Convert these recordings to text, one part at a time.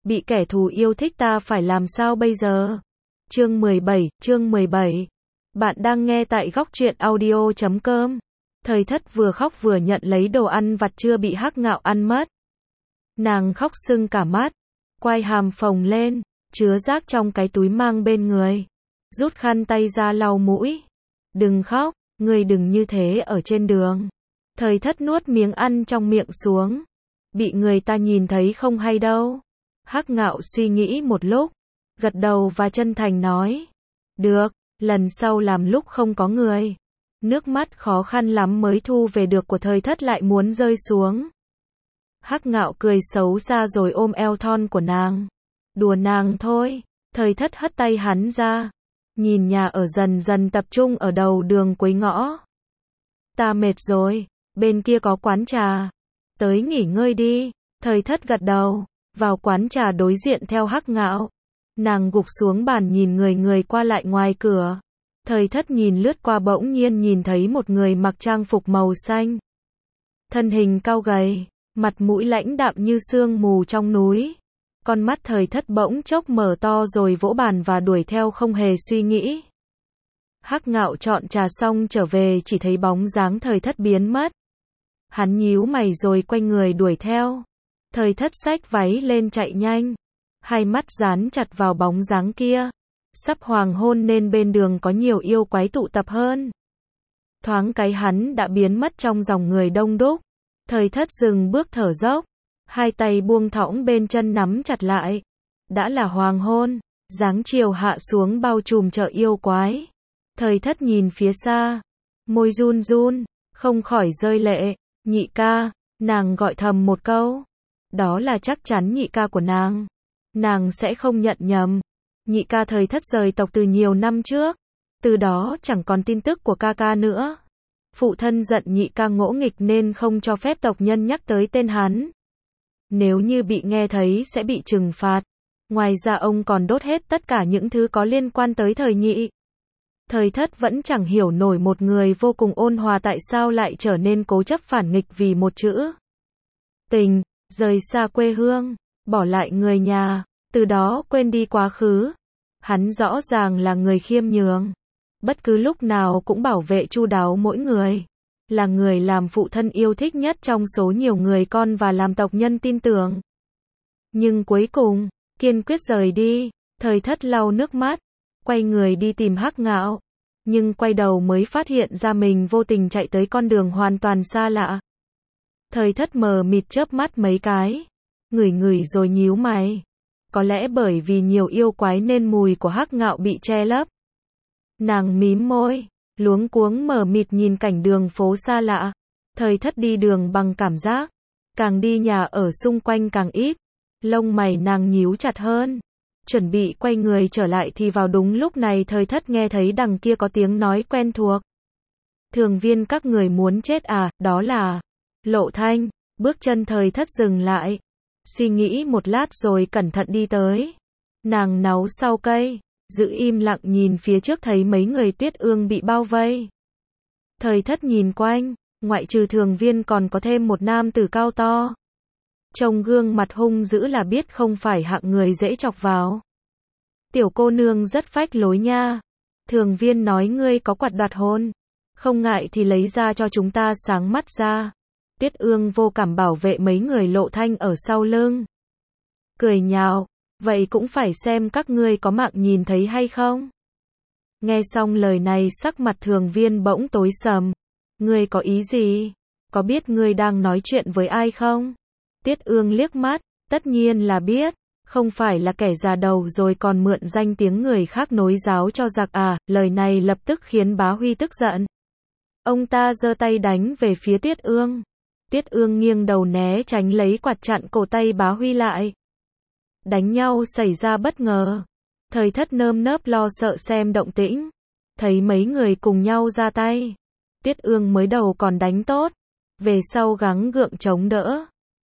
bị kẻ thù yêu thích ta phải làm sao bây giờ? Chương 17. Bạn đang nghe tại góc truyện audio.com. Thời Thất vừa khóc vừa nhận lấy đồ ăn vặt chưa bị Hắc Ngạo ăn mất. Nàng khóc sưng cả mắt, quai hàm phồng lên, chứa rác trong cái túi mang bên người. Rút khăn tay ra lau mũi. Đừng khóc, ngươi đừng như thế ở trên đường. Thời Thất nuốt miếng ăn trong miệng xuống. Bị người ta nhìn thấy không hay đâu. Hắc Ngạo suy nghĩ một lúc, gật đầu và chân thành nói. Được, lần sau làm lúc không có người. Nước mắt khó khăn lắm mới thu về được của Thời Thất lại muốn rơi xuống. Hắc Ngạo cười xấu xa rồi ôm eo thon của nàng. Đùa nàng thôi. Thời Thất hất tay hắn ra. Nhìn nhà ở dần dần tập trung ở đầu đường cuối ngõ. Ta mệt rồi, bên kia có quán trà. Tới nghỉ ngơi đi. Thời Thất gật đầu, vào quán trà đối diện theo Hắc Ngạo. Nàng gục xuống bàn nhìn người qua lại ngoài cửa. Thời Thất nhìn lướt qua bỗng nhiên nhìn thấy một người mặc trang phục màu xanh. Thân hình cao gầy, mặt mũi lãnh đạm như sương mù trong núi. Con mắt Thời Thất bỗng chốc mở to rồi vỗ bàn và đuổi theo không hề suy nghĩ. Hắc Ngạo chọn trà xong trở về chỉ thấy bóng dáng Thời Thất biến mất. Hắn nhíu mày rồi quay người đuổi theo. Thời Thất xách váy lên chạy nhanh. Hai mắt dán chặt vào bóng dáng kia. Sắp hoàng hôn nên bên đường có nhiều yêu quái tụ tập hơn. Thoáng cái hắn đã biến mất trong dòng người đông đúc. Thời Thất dừng bước thở dốc. Hai tay buông thõng bên chân nắm chặt lại. Đã là hoàng hôn. Dáng chiều hạ xuống bao trùm chợ yêu quái. Thời Thất nhìn phía xa. Môi run run. Không khỏi rơi lệ. Nhị ca. Nàng gọi thầm một câu. Đó là chắc chắn nhị ca của nàng. Nàng sẽ không nhận nhầm. Nhị ca Thời Thất rời tộc từ nhiều năm trước. Từ đó chẳng còn tin tức của ca ca nữa. Phụ thân giận nhị ca ngỗ nghịch nên không cho phép tộc nhân nhắc tới tên hắn. Nếu như bị nghe thấy sẽ bị trừng phạt. Ngoài ra ông còn đốt hết tất cả những thứ có liên quan tới Thời Nhị. Thời Thất vẫn chẳng hiểu nổi một người vô cùng ôn hòa tại sao lại trở nên cố chấp phản nghịch vì một chữ tình, rời xa quê hương, bỏ lại người nhà, từ đó quên đi quá khứ. Hắn rõ ràng là người khiêm nhường, bất cứ lúc nào cũng bảo vệ chu đáo mỗi người, là người làm phụ thân yêu thích nhất trong số nhiều người con và làm tộc nhân tin tưởng. Nhưng cuối cùng, kiên quyết rời đi. Thời Thất lau nước mắt, quay người đi tìm Hắc Ngạo, nhưng quay đầu mới phát hiện ra mình vô tình chạy tới con đường hoàn toàn xa lạ. Thời Thất mờ mịt chớp mắt mấy cái, ngửi rồi nhíu mày. Có lẽ bởi vì nhiều yêu quái nên mùi của Hắc Ngạo bị che lấp. Nàng mím môi, luống cuống mờ mịt nhìn cảnh đường phố xa lạ. Thời Thất đi đường bằng cảm giác, càng đi nhà ở xung quanh càng ít. Lông mày nàng nhíu chặt hơn. Chuẩn bị quay người trở lại thì vào đúng lúc này Thời Thất nghe thấy đằng kia có tiếng nói quen thuộc. Thường viên các người muốn chết à, đó là Lộ Thanh. Bước chân Thời Thất dừng lại. Suy nghĩ một lát rồi cẩn thận đi tới. Nàng náu sau cây, giữ im lặng nhìn phía trước thấy mấy người Tuyết Ương bị bao vây. Thời Thất nhìn quanh, ngoại trừ Thường viên còn có thêm một nam tử cao to. Trông gương mặt hung dữ là biết không phải hạng người dễ chọc vào. Tiểu cô nương rất phách lối nha. Thường viên nói ngươi có quạt đoạt hồn. Không ngại thì lấy ra cho chúng ta sáng mắt ra. Tuyết Ương vô cảm bảo vệ mấy người Lộ Thanh ở sau lưng. Cười nhạo, vậy cũng phải xem các ngươi có mạng nhìn thấy hay không. Nghe xong lời này sắc mặt Thường viên bỗng tối sầm. Ngươi có ý gì? Có biết ngươi đang nói chuyện với ai không? Tuyết Ương liếc mắt, tất nhiên là biết. Không phải là kẻ già đầu rồi còn mượn danh tiếng người khác nối giáo cho giặc à? Lời này lập tức khiến Bá Huy tức giận. Ông ta giơ tay đánh về phía Tuyết Ương. Tuyết Ương nghiêng đầu né tránh lấy quạt chặn cổ tay Bá Huy lại. Đánh nhau xảy ra bất ngờ. Thời Thất nơm nớp lo sợ xem động tĩnh. Thấy mấy người cùng nhau ra tay. Tuyết Ương mới đầu còn đánh tốt. Về sau gắng gượng chống đỡ.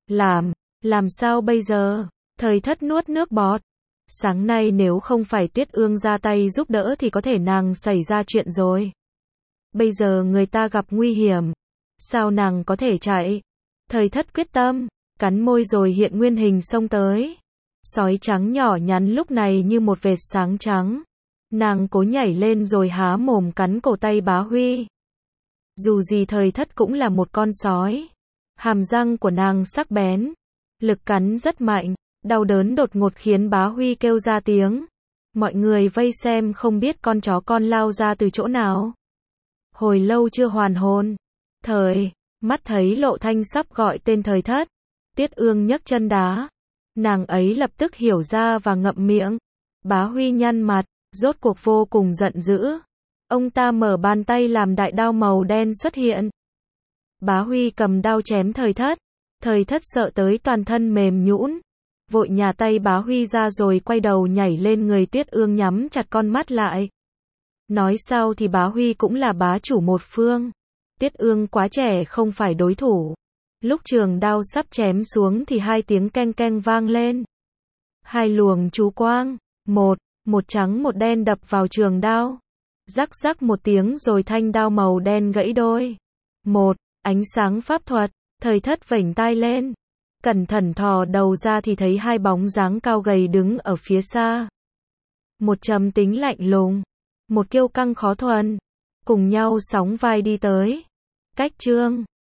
Làm sao bây giờ? Thời Thất nuốt nước bọt. Sáng nay nếu không phải Tuyết Ương ra tay giúp đỡ thì có thể nàng xảy ra chuyện rồi. Bây giờ người ta gặp nguy hiểm. Sao nàng có thể chạy? Thời Thất quyết tâm, cắn môi rồi hiện nguyên hình xông tới. Sói trắng nhỏ nhắn lúc này như một vệt sáng trắng. Nàng cố nhảy lên rồi há mồm cắn cổ tay Bá Huy. Dù gì Thời Thất cũng là một con sói. Hàm răng của nàng sắc bén. Lực cắn rất mạnh. Đau đớn đột ngột khiến Bá Huy kêu ra tiếng. Mọi người vây xem không biết con chó con lao ra từ chỗ nào. Hồi lâu chưa hoàn hồn. Mắt thấy Lộ Thanh sắp gọi tên Thời Thất. Tiết Ương nhấc chân đá. Nàng ấy lập tức hiểu ra và ngậm miệng. Bá Huy nhăn mặt, rốt cuộc vô cùng giận dữ. Ông ta mở bàn tay làm đại đao màu đen xuất hiện. Bá Huy cầm đao chém Thời Thất. Thời Thất sợ tới toàn thân mềm nhũn, vội nhả tay Bá Huy ra rồi quay đầu nhảy lên người Tiết Ương nhắm chặt con mắt lại. Nói sao thì Bá Huy cũng là bá chủ một phương. Tiết Ương quá trẻ không phải đối thủ. Lúc trường đao sắp chém xuống thì hai tiếng keng keng vang lên. Hai luồng chú quang, một trắng một đen đập vào trường đao. Rắc rắc một tiếng rồi thanh đao màu đen gãy đôi. Ánh sáng pháp thuật, Thời Thất vểnh tai lên. Cẩn thận thò đầu ra thì thấy hai bóng dáng cao gầy đứng ở phía xa. Một trầm tính lạnh lùng, một kiêu căng khó thuần, cùng nhau sóng vai đi tới. Cách Trương